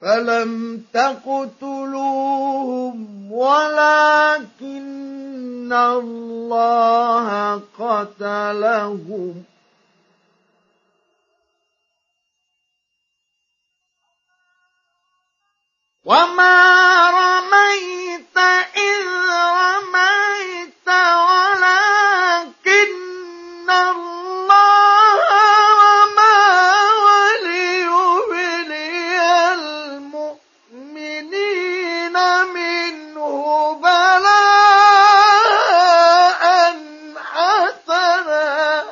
فلم تقتلوهم ولكن الله قتلهم وما رميت إذ رميت ولكن الله رمى وليبلي المؤمنين منه بلاء حسنا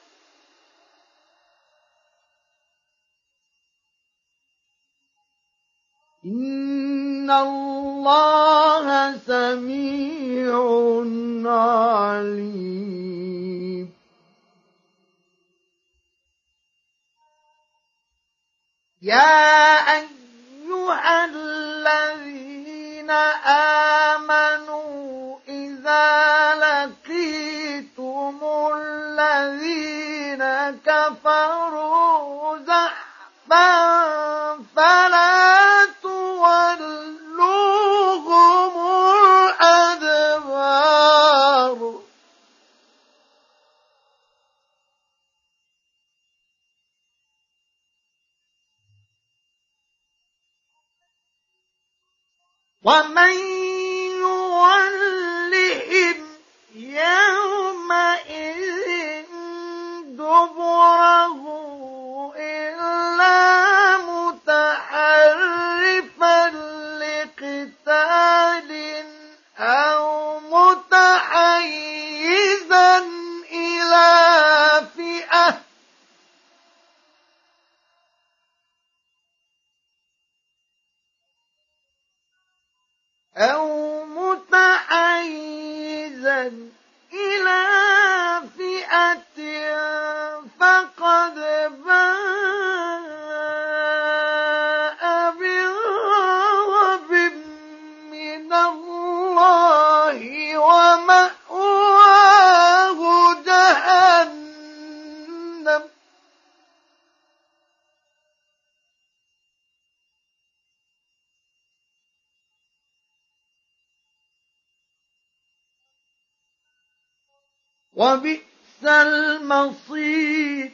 إن الله سميع عليم يا أيها الذين آمنوا إذا لقيتم الذين كفروا زحفا فلا تولوهم الأدبار ومن يولهم يومئذ دبره إلا متحرفا لقتال أو متحيزا إلى فئة فقد باء بغضب من الله ومأواه جهنم وبئس المصير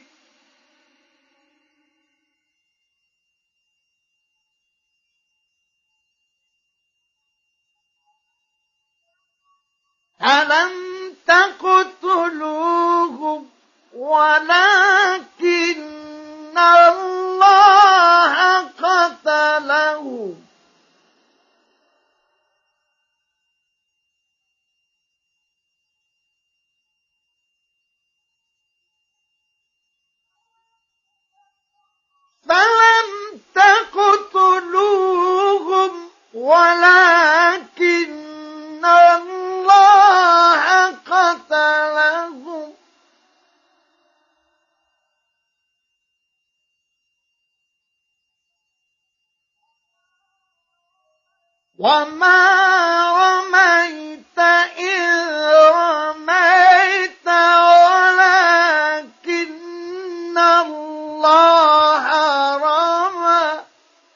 ألم تقتلوهم ولكن الله قتلهم فلم تقتلوهم ولكن الله قتلهم وما رميت إذ رميت ولكن الله رمى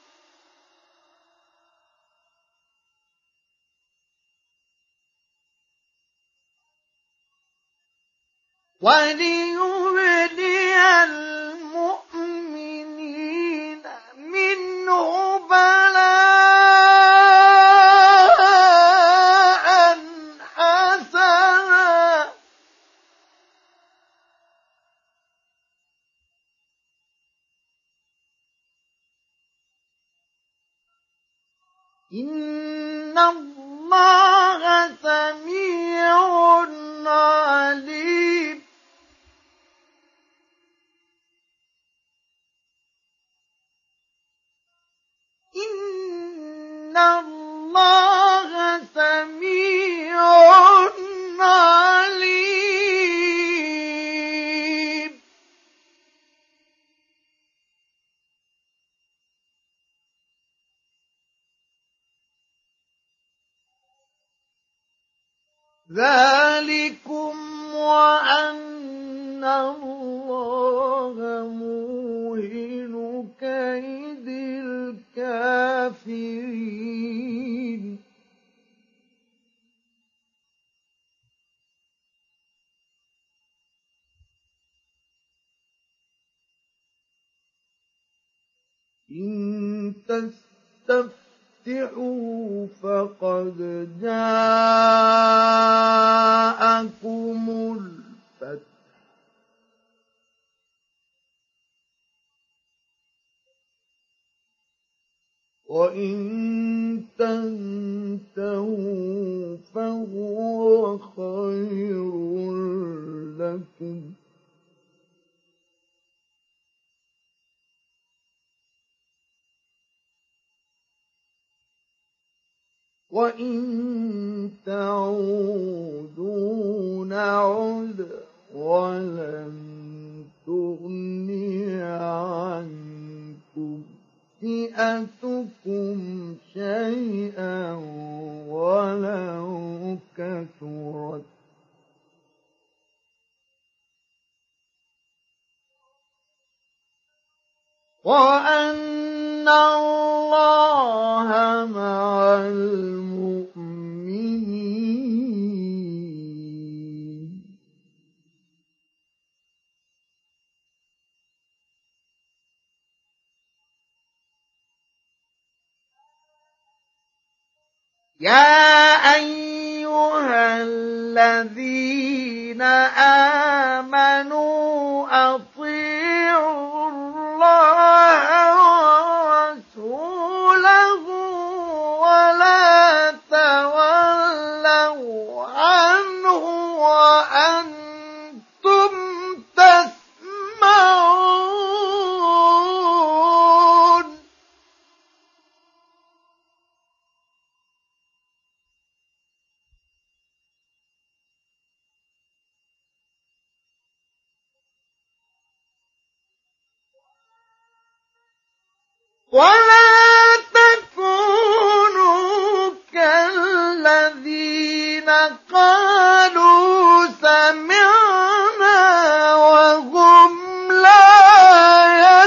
وليبلي المؤمنين منه بلاء حسنا إن الله سميع عليم إن الله سميع عليم ذلكم وأن الله موهن كيد الكافرين الكافرين إن تستفتحوا فقد جاءكم الفتح وإن تنتهوا فهو خير لكم وإن تعودوا نعد ولن تغني عنكم فئتكم شيئا ولو كثرت وأن الله مع المؤمنين يا أيها الذين آمنوا أطيعوا الله ورسوله ولا تولوا عنه وأنتم تسمعون ولا تكونوا كالذين قالوا سمعنا وهم لا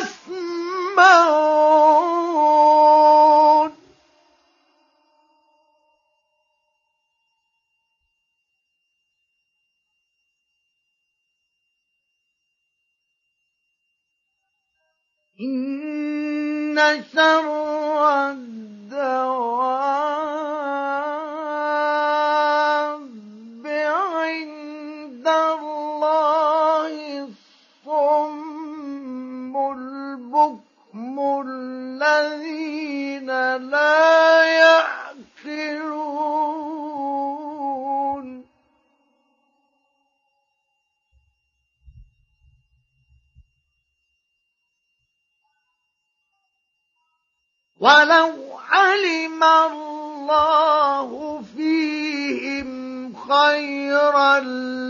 يسمعون إن شر الدواب عند الله الصم البكم الذين لا يعقلون ولو علم الله فيهم خيرا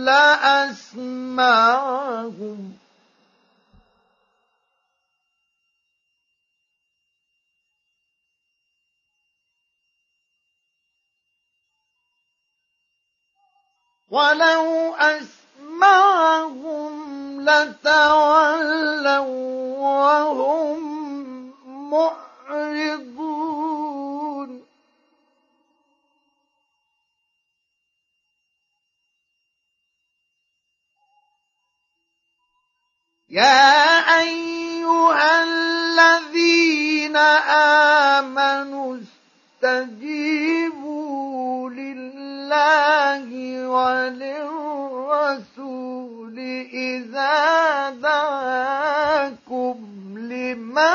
لأسمعهم ولو أسمعهم لتولوا وهم معرضون يا أيها الذين آمنوا استجيبوا لله وللرسول إذا دعاكم لما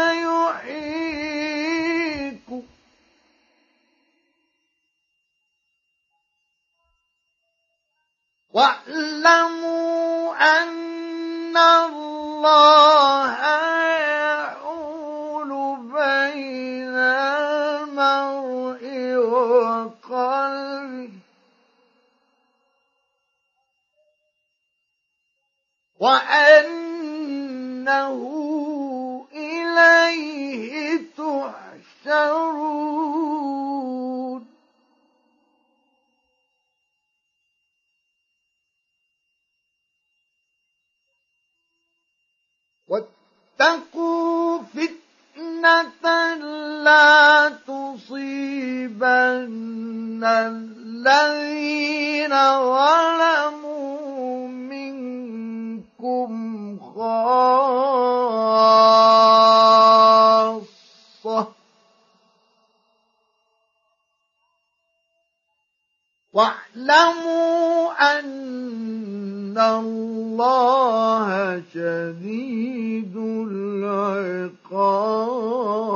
يحييكم واعلموا أن الله يحول بين المرء وقلبه وأنه إليه تحشرون واتقوا فتنة لا تصيبن الذين ظلموا منكم خاصة واعلموا أن الله شديد العقاب.